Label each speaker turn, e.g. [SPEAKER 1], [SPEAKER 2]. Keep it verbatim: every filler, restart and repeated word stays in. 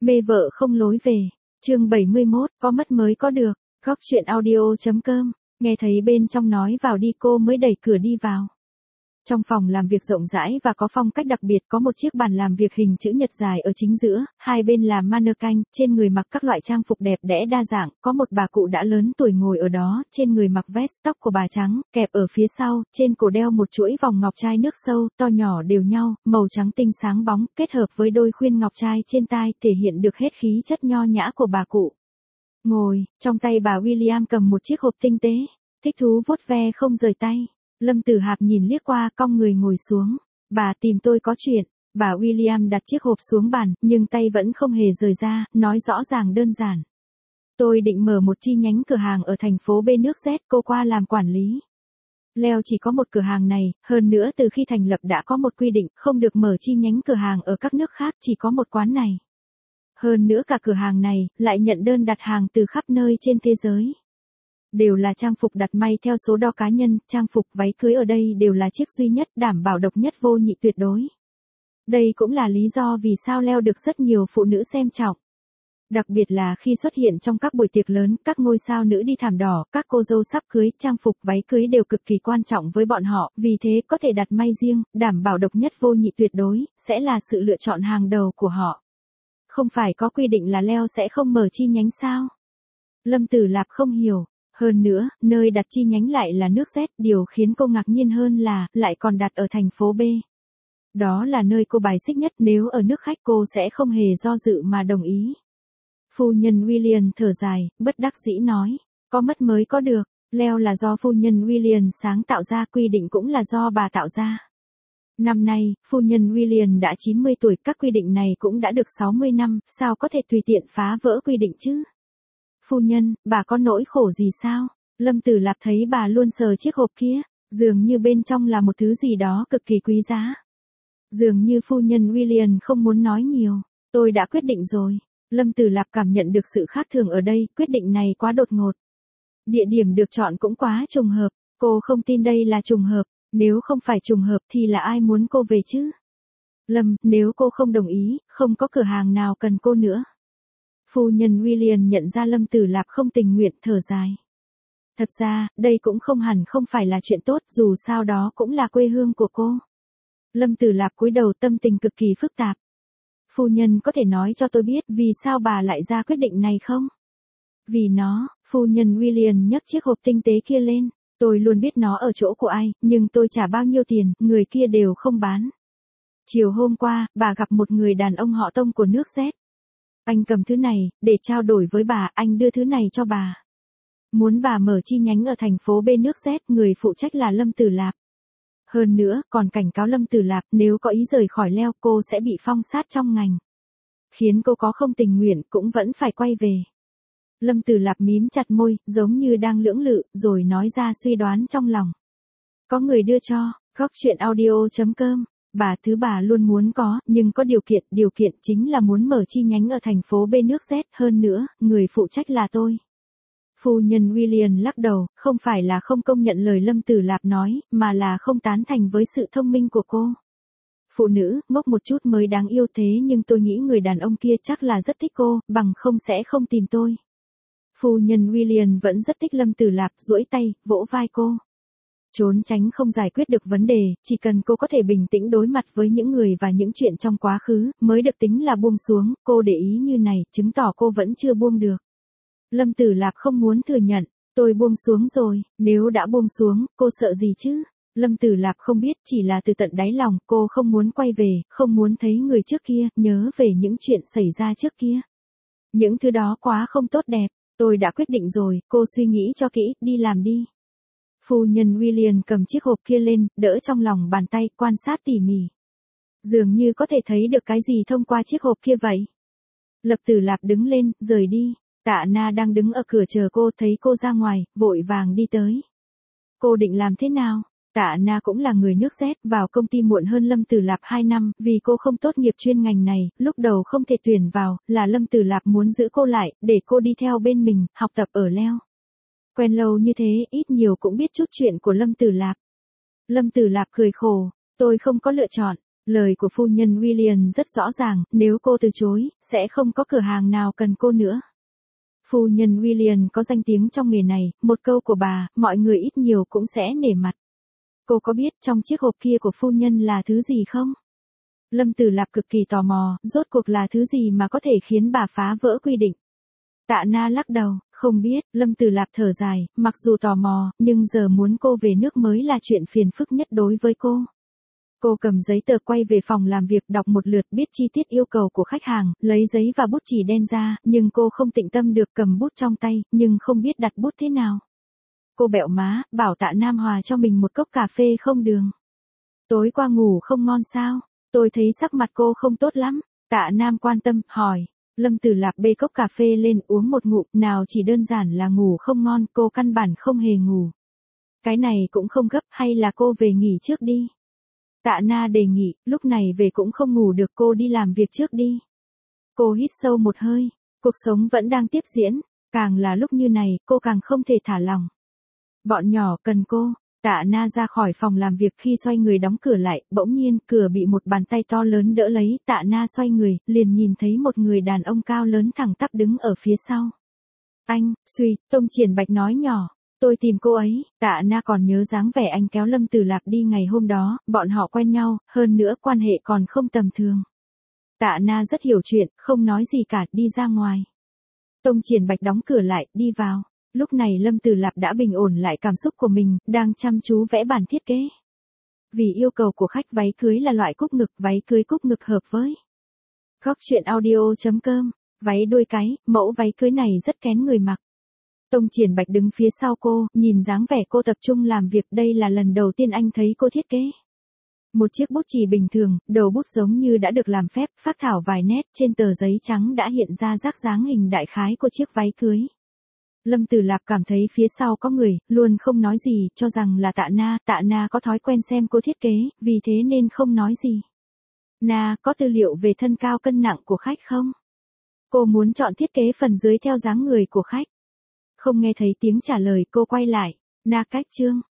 [SPEAKER 1] Mê vợ không lối về. Chương bảy mươi mốt, có mất mới có được. Góc chuyện audio chấm com. Nghe thấy bên trong nói vào đi cô mới đẩy cửa đi vào. Trong phòng làm việc rộng rãi và có phong cách đặc biệt, có một chiếc bàn làm việc hình chữ nhật dài ở chính giữa, hai bên là mannequin, trên người mặc các loại trang phục đẹp đẽ đa dạng, có một bà cụ đã lớn tuổi ngồi ở đó, trên người mặc vest, tóc của bà trắng, kẹp ở phía sau, trên cổ đeo một chuỗi vòng ngọc trai nước sâu, to nhỏ đều nhau, màu trắng tinh sáng bóng, kết hợp với đôi khuyên ngọc trai trên tai, thể hiện được hết khí chất nho nhã của bà cụ. Ngồi, trong tay bà William cầm một chiếc hộp tinh tế, thích thú vuốt ve không rời tay. Lâm Tử Hạp nhìn liếc qua, cong người ngồi xuống. Bà tìm tôi có chuyện. Bà William đặt chiếc hộp xuống bàn, nhưng tay vẫn không hề rời ra, nói rõ ràng đơn giản. Tôi định mở một chi nhánh cửa hàng ở thành phố B nước Z, cô qua làm quản lý. Leo chỉ có một cửa hàng này, hơn nữa từ khi thành lập đã có một quy định, không được mở chi nhánh cửa hàng ở các nước khác, chỉ có một quán này. Hơn nữa cả cửa hàng này, lại nhận đơn đặt hàng từ khắp nơi trên thế giới. Đều là trang phục đặt may theo số đo cá nhân, trang phục váy cưới ở đây đều là chiếc duy nhất, đảm bảo độc nhất vô nhị tuyệt đối. Đây cũng là lý do vì sao Leo được rất nhiều phụ nữ xem trọng. Đặc biệt là khi xuất hiện trong các buổi tiệc lớn, các ngôi sao nữ đi thảm đỏ, các cô dâu sắp cưới, trang phục váy cưới đều cực kỳ quan trọng với bọn họ, vì thế có thể đặt may riêng, đảm bảo độc nhất vô nhị tuyệt đối, sẽ là sự lựa chọn hàng đầu của họ. Không phải có quy định là Leo sẽ không mở chi nhánh sao? Lâm Tử Lạp không hiểu. Hơn nữa, nơi đặt chi nhánh lại là nước Z, điều khiến cô ngạc nhiên hơn là, lại còn đặt ở thành phố B. Đó là nơi cô bài xích nhất, nếu ở nước khách cô sẽ không hề do dự mà đồng ý. Phu nhân William thở dài, bất đắc dĩ nói, có mất mới có được, Leo là do phu nhân William sáng tạo ra, quy định cũng là do bà tạo ra. Năm nay, phu nhân William đã chín mươi tuổi, các quy định này cũng đã được sáu mươi năm, sao có thể tùy tiện phá vỡ quy định chứ? Phu nhân, bà có nỗi khổ gì sao? Lâm Tử Lạp thấy bà luôn sờ chiếc hộp kia, dường như bên trong là một thứ gì đó cực kỳ quý giá. Dường như phu nhân William không muốn nói nhiều. Tôi đã quyết định rồi. Lâm Tử Lạp cảm nhận được sự khác thường ở đây, quyết định này quá đột ngột. Địa điểm được chọn cũng quá trùng hợp, cô không tin đây là trùng hợp, nếu không phải trùng hợp thì là ai muốn cô về chứ? Lâm, nếu cô không đồng ý, không có cửa hàng nào cần cô nữa. Phu nhân William nhận ra Lâm Tử Lạp không tình nguyện, thở dài. Thật ra, đây cũng không hẳn không phải là chuyện tốt, dù sao đó cũng là quê hương của cô. Lâm Tử Lạp cúi đầu, tâm tình cực kỳ phức tạp. Phu nhân có thể nói cho tôi biết vì sao bà lại ra quyết định này không? Vì nó, phu nhân William nhấc chiếc hộp tinh tế kia lên. Tôi luôn biết nó ở chỗ của ai, nhưng tôi trả bao nhiêu tiền, người kia đều không bán. Chiều hôm qua, bà gặp một người đàn ông họ Tông của nước Z. Anh cầm thứ này, để trao đổi với bà, anh đưa thứ này cho bà. Muốn bà mở chi nhánh ở thành phố B nước Z, người phụ trách là Lâm Tử Lạp. Hơn nữa, còn cảnh cáo Lâm Tử Lạp, nếu có ý rời khỏi Leo, cô sẽ bị phong sát trong ngành. Khiến cô có không tình nguyện, cũng vẫn phải quay về. Lâm Tử Lạp mím chặt môi, giống như đang lưỡng lự, rồi nói ra suy đoán trong lòng. Có người đưa cho, góc chuyện audio chấm com. Bà thứ bà luôn muốn có, nhưng có điều kiện, điều kiện chính là muốn mở chi nhánh ở thành phố B nước Z, hơn nữa, người phụ trách là tôi. Phu nhân William lắc đầu, không phải là không công nhận lời Lâm Tử Lạp nói, mà là không tán thành với sự thông minh của cô. Phụ nữ, ngốc một chút mới đáng yêu thế, nhưng tôi nghĩ người đàn ông kia chắc là rất thích cô, bằng không sẽ không tìm tôi. Phu nhân William vẫn rất thích Lâm Tử Lạp, duỗi tay, vỗ vai cô. Trốn tránh không giải quyết được vấn đề, chỉ cần cô có thể bình tĩnh đối mặt với những người và những chuyện trong quá khứ, mới được tính là buông xuống, cô để ý như này, chứng tỏ cô vẫn chưa buông được. Lâm Tử Lạp không muốn thừa nhận, tôi buông xuống rồi, nếu đã buông xuống, cô sợ gì chứ? Lâm Tử Lạp không biết, chỉ là từ tận đáy lòng, cô không muốn quay về, không muốn thấy người trước kia, nhớ về những chuyện xảy ra trước kia. Những thứ đó quá không tốt đẹp, tôi đã quyết định rồi, cô suy nghĩ cho kỹ, đi làm đi. Phu nhân William cầm chiếc hộp kia lên, đỡ trong lòng bàn tay, quan sát tỉ mỉ. Dường như có thể thấy được cái gì thông qua chiếc hộp kia vậy. Lâm Tử Lạp đứng lên, rời đi. Tạ Na đang đứng ở cửa chờ cô, thấy cô ra ngoài, vội vàng đi tới. Cô định làm thế nào? Tạ Na cũng là người nước Z, vào công ty muộn hơn Lâm Tử Lạp hai năm, vì cô không tốt nghiệp chuyên ngành này, lúc đầu không thể tuyển vào, là Lâm Tử Lạp muốn giữ cô lại, để cô đi theo bên mình, học tập ở Leo. Quen lâu như thế, ít nhiều cũng biết chút chuyện của Lâm Tử Lạp. Lâm Tử Lạp cười khổ, tôi không có lựa chọn, Lời của phu nhân William rất rõ ràng, nếu cô từ chối, sẽ không có cửa hàng nào cần cô nữa. Phu nhân William có danh tiếng trong nghề này, một câu của bà, mọi người ít nhiều cũng sẽ nể mặt. Cô có biết trong chiếc hộp kia của phu nhân là thứ gì không? Lâm Tử Lạp cực kỳ tò mò, rốt cuộc là thứ gì mà có thể khiến bà phá vỡ quy định. Tạ Na lắc đầu, không biết. Lâm Tử Lạp thở dài, mặc dù tò mò, nhưng giờ muốn cô về nước mới là chuyện phiền phức nhất đối với cô. Cô cầm giấy tờ quay về phòng làm việc đọc một lượt, biết chi tiết yêu cầu của khách hàng, lấy giấy và bút chì đen ra, nhưng cô không tĩnh tâm được cầm bút trong tay, nhưng không biết đặt bút thế nào. Cô bẹo má, bảo Tạ Nam hòa cho mình một cốc cà phê không đường. Tối qua ngủ không ngon sao? Tôi thấy sắc mặt cô không tốt lắm. Tạ Nam quan tâm, hỏi. Lâm Tử Lạp bê cốc cà phê lên uống một ngụm, nào chỉ đơn giản là ngủ không ngon, cô căn bản không hề ngủ. Cái này cũng không gấp, hay là cô về nghỉ trước đi. Tạ Na đề nghị, lúc này về cũng không ngủ được, cô đi làm việc trước đi. Cô hít sâu một hơi, cuộc sống vẫn đang tiếp diễn, càng là lúc như này, cô càng không thể thả lỏng. Bọn nhỏ cần cô. Tạ Na ra khỏi phòng làm việc, khi xoay người đóng cửa lại, bỗng nhiên cửa bị một bàn tay to lớn đỡ lấy. Tạ Na xoay người, liền nhìn thấy một người đàn ông cao lớn thẳng tắp đứng ở phía sau. Anh, suy, Tông Triển Bạch nói nhỏ. Tôi tìm cô ấy. Tạ Na còn nhớ dáng vẻ anh kéo Lâm Tử Lạp đi ngày hôm đó, bọn họ quen nhau, hơn nữa quan hệ còn không tầm thường. Tạ Na rất hiểu chuyện, không nói gì cả, đi ra ngoài. Tông Triển Bạch đóng cửa lại, đi vào. Lúc này Lâm Tử Lạp đã bình ổn lại cảm xúc của mình, đang chăm chú vẽ bản thiết kế. Vì yêu cầu của khách, váy cưới là loại cúc ngực, váy cưới cúc ngực hợp với Góc Chuyện Audio chấm com, váy đuôi cái, mẫu váy cưới này rất kén người mặc. Tông Triển Bạch đứng phía sau cô, nhìn dáng vẻ cô tập trung làm việc, đây là lần đầu tiên anh thấy cô thiết kế. Một chiếc bút chì bình thường, đầu bút giống như đã được làm phép, phác thảo vài nét, trên tờ giấy trắng đã hiện ra rác dáng hình đại khái của chiếc váy cưới. Lâm Tử Lạp cảm thấy phía sau có người, luôn không nói gì, cho rằng là Tạ Na. Tạ Na có thói quen xem cô thiết kế, vì thế nên không nói gì. Na, có tư liệu về thân cao cân nặng của khách không? Cô muốn chọn thiết kế phần dưới theo dáng người của khách. Không nghe thấy tiếng trả lời, cô quay lại. Na cách chương.